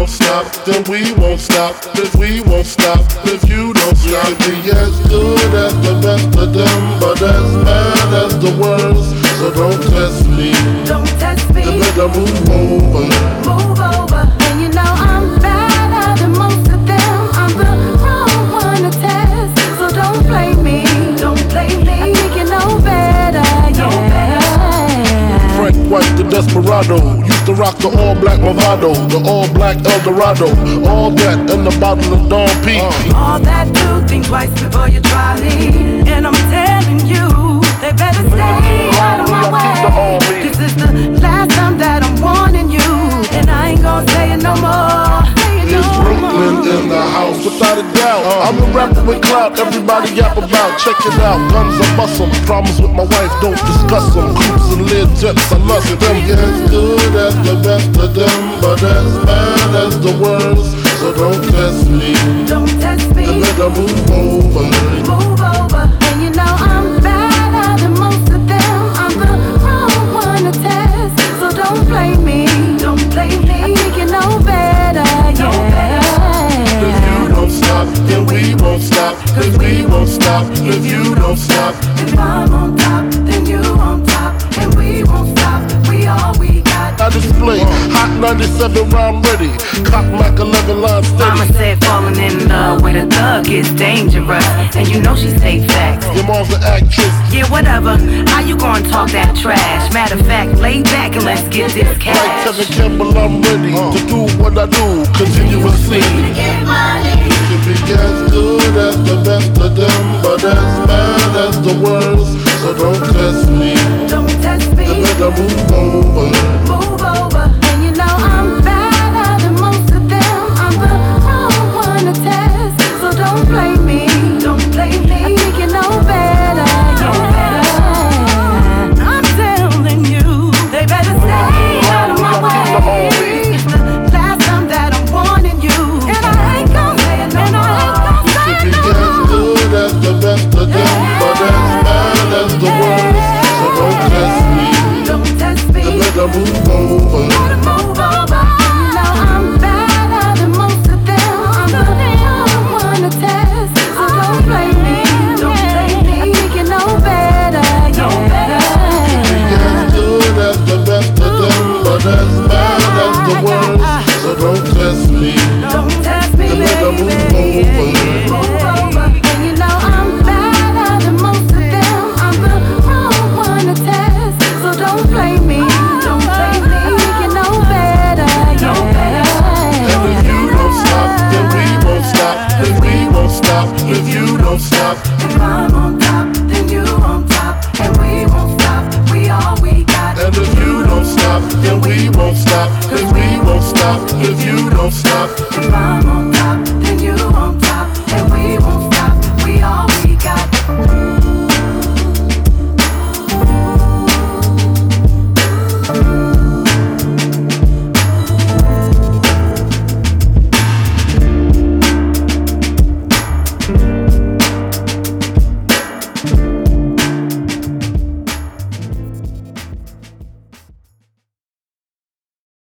don't stop, then we won't stop. If we won't stop, if you don't stop. Be as good as the best of them, but as bad as the worst. So don't test me. Don't test me. You better move over. Move over. And you know I'm better than most of them. I'm the wrong one to test. So don't play me. Don't play me. I think you know better. Yeah. Frank White, the desperado. Used to rock the all-black Movado, the all-black Eldorado. All that in a bottle of Dom P. All that, do think twice before you try me. And I'm telling you, they better stay out of my way. This is the last time that I'm warning you, and I ain't gonna say it no more. It's Brooklyn in the house, without a doubt. I'm a rapper with clout, everybody yap about. Check it out, guns I bust 'em. Problems with my wife, don't discuss them. Coops and lid tips, I lust them. Yeah, as good as the best of them, but as bad as the worst. So don't test me. Don't test me. You better move over. Move over. And you know I'm better than most of them. I'm the wrong one to test. So don't play me. Don't play me. I think you know better. Yeah. If you don't stop, then we won't stop. Cause we won't stop if you don't stop. If I'm on top, then you on top. And we won't stop. We all we got. I display hot 97 round ready. Cock Mac 11 line Mama steady. said falling in love with a thug is dangerous. And you know she say facts. Your mom's an actress. Yeah, whatever. How you gonna talk that trash? Matter of fact, lay back and let's get this Like cash. Kevin Campbell, I'm ready to do what I do continuously. Get money. You be as good as the best of them, but as bad as the worst. So don't test me. Don't test me. You better move